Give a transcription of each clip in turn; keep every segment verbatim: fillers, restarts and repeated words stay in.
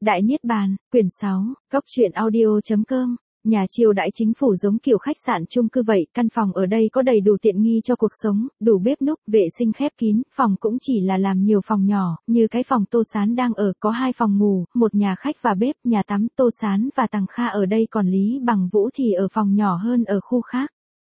Đại Niết Bàn, quyển sáu, Cốc truyện audio chấm com. Nhà triều đại chính phủ giống kiểu khách sạn chung cư vậy, căn phòng ở đây có đầy đủ tiện nghi cho cuộc sống, đủ bếp núc, vệ sinh khép kín, phòng cũng chỉ là làm nhiều phòng nhỏ, như cái phòng Tô Sán đang ở, có hai phòng ngủ, một nhà khách và bếp, nhà tắm. Tô Sán và Tằng Kha ở đây, còn Lý Bằng Vũ thì ở phòng nhỏ hơn ở khu khác.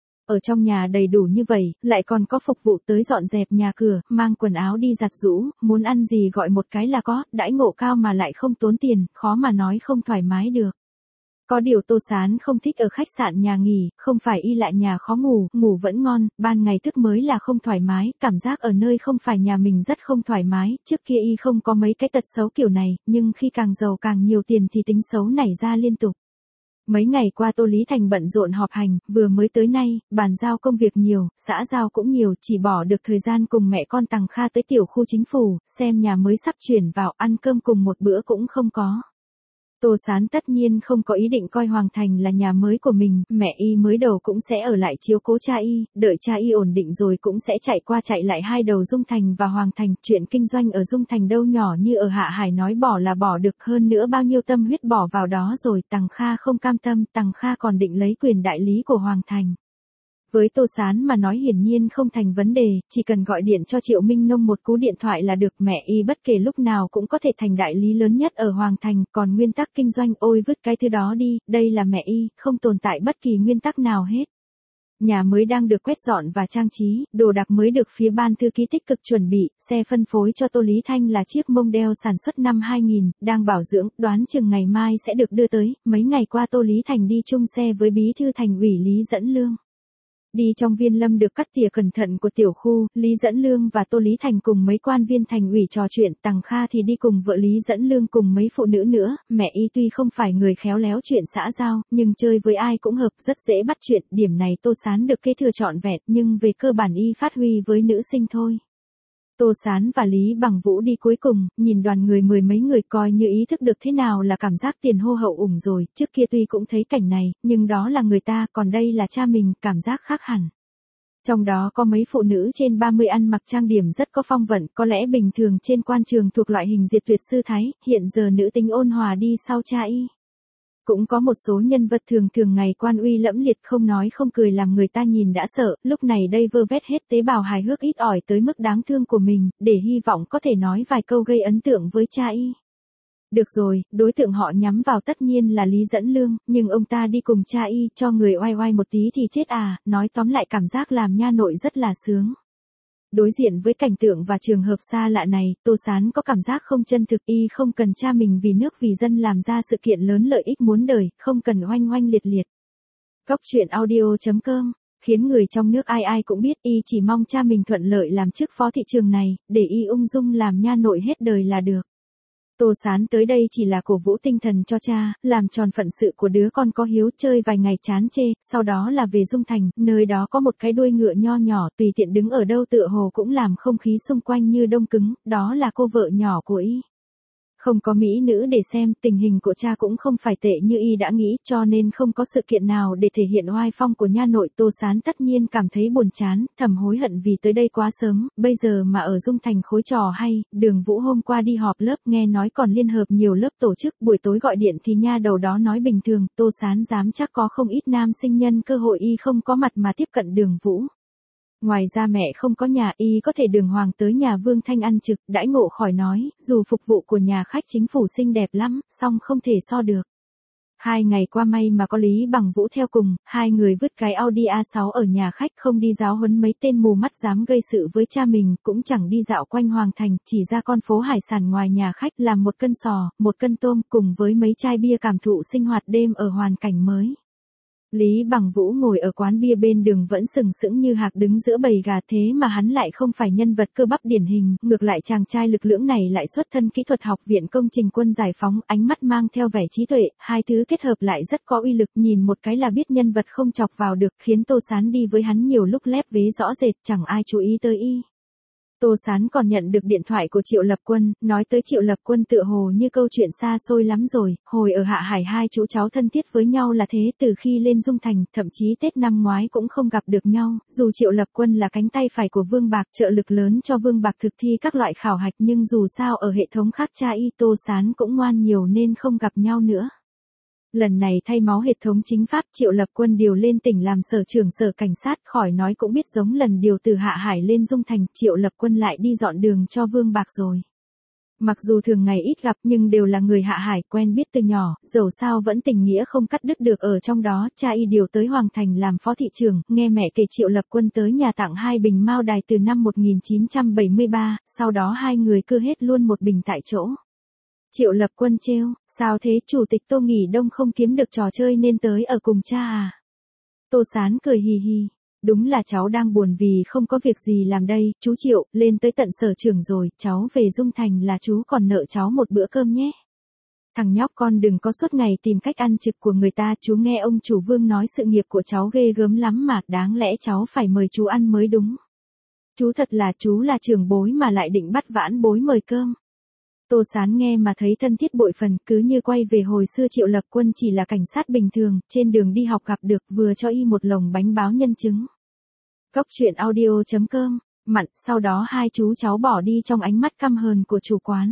Ở trong nhà đầy đủ như vậy, lại còn có phục vụ tới dọn dẹp nhà cửa, mang quần áo đi giặt giũ, muốn ăn gì gọi một cái là có, đãi ngộ cao mà lại không tốn tiền, khó mà nói không thoải mái được. Có điều Tô Sán không thích ở khách sạn nhà nghỉ, không phải y lại nhà khó ngủ, ngủ vẫn ngon, ban ngày thức mới là không thoải mái, cảm giác ở nơi không phải nhà mình rất không thoải mái, trước kia y không có mấy cái tật xấu kiểu này, nhưng khi càng giàu càng nhiều tiền thì tính xấu nảy ra liên tục. Mấy ngày qua Tô Lý Thành bận rộn họp hành, vừa mới tới nay, bàn giao công việc nhiều, xã giao cũng nhiều, chỉ bỏ được thời gian cùng mẹ con Tằng Kha tới tiểu khu chính phủ, xem nhà mới sắp chuyển vào, ăn cơm cùng một bữa cũng không có. Tô Sán tất nhiên không có ý định coi Hoàng Thành là nhà mới của mình, mẹ y mới đầu cũng sẽ ở lại chiếu cố cha y, đợi cha y ổn định rồi cũng sẽ chạy qua chạy lại hai đầu Dung Thành và Hoàng Thành, chuyện kinh doanh ở Dung Thành đâu nhỏ như ở Hạ Hải nói bỏ là bỏ được, hơn nữa bao nhiêu tâm huyết bỏ vào đó rồi. Tằng Kha không cam tâm, Tằng Kha còn định lấy quyền đại lý của Hoàng Thành. Với Tô Sán mà nói hiển nhiên không thành vấn đề, chỉ cần gọi điện cho Triệu Minh Nông một cú điện thoại là được, mẹ y bất kể lúc nào cũng có thể thành đại lý lớn nhất ở Hoàng Thành, còn nguyên tắc kinh doanh ôi vứt cái thứ đó đi, đây là mẹ y, không tồn tại bất kỳ nguyên tắc nào hết. Nhà mới đang được quét dọn và trang trí, đồ đạc mới được phía ban thư ký tích cực chuẩn bị, xe phân phối cho Tô Lý Thanh là chiếc Mondeo sản xuất năm hai nghìn, đang bảo dưỡng, đoán chừng ngày mai sẽ được đưa tới. Mấy ngày qua Tô Lý Thành đi chung xe với bí thư thành ủy Lý Dẫn Lương. Đi trong viên lâm được cắt tỉa cẩn thận của tiểu khu, Lý Dẫn Lương và Tô Lý Thành cùng mấy quan viên thành ủy trò chuyện, Tằng Kha thì đi cùng vợ Lý Dẫn Lương cùng mấy phụ nữ nữa, mẹ y tuy không phải người khéo léo chuyện xã giao, nhưng chơi với ai cũng hợp, rất dễ bắt chuyện, điểm này Tô Sán được kế thừa trọn vẹn, nhưng về cơ bản y phát huy với nữ sinh thôi. Tô Sán và Lý Bằng Vũ đi cuối cùng, nhìn đoàn người mười mấy người coi như ý thức được thế nào là cảm giác tiền hô hậu ủng rồi, trước kia tuy cũng thấy cảnh này, nhưng đó là người ta, còn đây là cha mình, cảm giác khác hẳn. Trong đó có mấy phụ nữ trên ba mươi ăn mặc trang điểm rất có phong vận, có lẽ bình thường trên quan trường thuộc loại hình diệt tuyệt sư thái, hiện giờ nữ tính ôn hòa đi sau cha y. Cũng có một số nhân vật thường thường ngày quan uy lẫm liệt không nói không cười làm người ta nhìn đã sợ, lúc này đây vơ vét hết tế bào hài hước ít ỏi tới mức đáng thương của mình, để hy vọng có thể nói vài câu gây ấn tượng với cha y. Được rồi, đối tượng họ nhắm vào tất nhiên là Lý Dẫn Lương, nhưng ông ta đi cùng cha y, cho người oai oai một tí thì chết à, nói tóm lại cảm giác làm nha nội rất là sướng. Đối diện với cảnh tượng và trường hợp xa lạ này, Tô Sán có cảm giác không chân thực, y không cần cha mình vì nước vì dân làm ra sự kiện lớn lợi ích muốn đời, không cần oanh oanh liệt liệt. Cốc truyện audio chấm com, khiến người trong nước ai ai cũng biết y chỉ mong cha mình thuận lợi làm chức phó thị trường này, để y ung dung làm nha nội hết đời là được. Tô Sán tới đây chỉ là cổ vũ tinh thần cho cha, làm tròn phận sự của đứa con có hiếu, chơi vài ngày chán chê, sau đó là về Dung Thành, nơi đó có một cái đuôi ngựa nho nhỏ, tùy tiện đứng ở đâu tựa hồ cũng làm không khí xung quanh như đông cứng, đó là cô vợ nhỏ của y. Không có mỹ nữ để xem, tình hình của cha cũng không phải tệ như y đã nghĩ, cho nên không có sự kiện nào để thể hiện oai phong của nha nội. Tô Sán tất nhiên cảm thấy buồn chán, thầm hối hận vì tới đây quá sớm, bây giờ mà ở Dung Thành khối trò hay. Đường Vũ hôm qua đi họp lớp nghe nói còn liên hợp nhiều lớp tổ chức, buổi tối gọi điện thì nha đầu đó nói bình thường, Tô Sán dám chắc có không ít nam sinh nhân cơ hội y không có mặt mà tiếp cận Đường Vũ. Ngoài ra mẹ không có nhà, y có thể đường hoàng tới nhà Vương Thanh ăn trực, đãi ngộ khỏi nói, dù phục vụ của nhà khách chính phủ xinh đẹp lắm, song không thể so được. Hai ngày qua may mà có Lý Bằng Vũ theo cùng, hai người vứt cái Audi a sáu ở nhà khách, không đi giáo huấn mấy tên mù mắt dám gây sự với cha mình, cũng chẳng đi dạo quanh Hoàng Thành, chỉ ra con phố hải sản ngoài nhà khách làm một cân sò, một cân tôm cùng với mấy chai bia cảm thụ sinh hoạt đêm ở hoàn cảnh mới. Lý Bằng Vũ ngồi ở quán bia bên đường vẫn sừng sững như hạc đứng giữa bầy gà, thế mà hắn lại không phải nhân vật cơ bắp điển hình, ngược lại chàng trai lực lưỡng này lại xuất thân kỹ thuật học viện công trình quân giải phóng, ánh mắt mang theo vẻ trí tuệ, hai thứ kết hợp lại rất có uy lực, nhìn một cái là biết nhân vật không chọc vào được, khiến Tô Sán đi với hắn nhiều lúc lép vế rõ rệt, chẳng ai chú ý tới y. Tô Sán còn nhận được điện thoại của Triệu Lập Quân, nói tới Triệu Lập Quân tựa hồ như câu chuyện xa xôi lắm rồi, hồi ở Hạ Hải hai chú cháu thân thiết với nhau là thế từ khi lên Dung Thành, thậm chí Tết năm ngoái cũng không gặp được nhau, dù Triệu Lập Quân là cánh tay phải của Vương Bạc trợ lực lớn cho Vương Bạc thực thi các loại khảo hạch nhưng dù sao ở hệ thống khác cha y Tô Sán cũng ngoan nhiều nên không gặp nhau nữa. Lần này thay máu hệ thống chính pháp Triệu Lập Quân điều lên tỉnh làm sở trưởng sở cảnh sát khỏi nói cũng biết giống lần điều từ Hạ Hải lên Dung Thành Triệu Lập Quân lại đi dọn đường cho Vương Bạc rồi. Mặc dù thường ngày ít gặp nhưng đều là người Hạ Hải quen biết từ nhỏ, dẫu sao vẫn tình nghĩa không cắt đứt được ở trong đó cha y điều tới Hoàng Thành làm phó thị trưởng, nghe mẹ kể Triệu Lập Quân tới nhà tặng hai bình mao đài từ năm một nghìn chín trăm bảy mươi ba, sau đó hai người cưa hết luôn một bình tại chỗ. Triệu Lập Quân trêu, sao thế chủ tịch Tô nghỉ đông không kiếm được trò chơi nên tới ở cùng cha à? Tô Sán cười hì hì, đúng là cháu đang buồn vì không có việc gì làm đây, chú Triệu, lên tới tận sở trưởng rồi, cháu về Dung Thành là chú còn nợ cháu một bữa cơm nhé. Thằng nhóc con đừng có suốt ngày tìm cách ăn trực của người ta, chú nghe ông chủ Vương nói sự nghiệp của cháu ghê gớm lắm mà, đáng lẽ cháu phải mời chú ăn mới đúng. Chú thật là chú là trưởng bối mà lại định bắt vãn bối mời cơm. Tô Sán nghe mà thấy thân thiết bội phần, cứ như quay về hồi xưa Triệu Lập Quân chỉ là cảnh sát bình thường, trên đường đi học gặp được vừa cho y một lồng bánh báo nhân chứng. Cốc truyện audio chấm com, mặn, sau đó hai chú cháu bỏ đi trong ánh mắt căm hờn của chủ quán.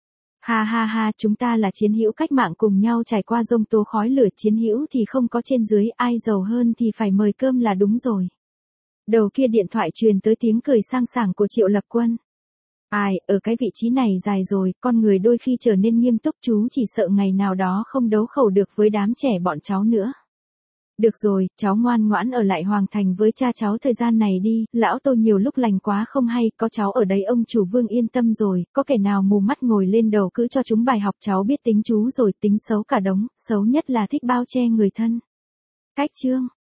Ha ha ha, chúng ta là chiến hữu cách mạng cùng nhau trải qua giông tố khói lửa, chiến hữu thì không có trên dưới, ai giàu hơn thì phải mời cơm là đúng rồi. Đầu kia điện thoại truyền tới tiếng cười sang sảng của Triệu Lập Quân. Ai, ở cái vị trí này dài rồi, con người đôi khi trở nên nghiêm túc chú chỉ sợ ngày nào đó không đấu khẩu được với đám trẻ bọn cháu nữa. Được rồi, cháu ngoan ngoãn ở lại Hoàng Thành với cha cháu thời gian này đi, lão Tô nhiều lúc lành quá không hay, có cháu ở đấy ông chủ Vương yên tâm rồi, có kẻ nào mù mắt ngồi lên đầu cứ cho chúng bài học cháu biết tính chú rồi, tính xấu cả đống, xấu nhất là thích bao che người thân. Cách chương.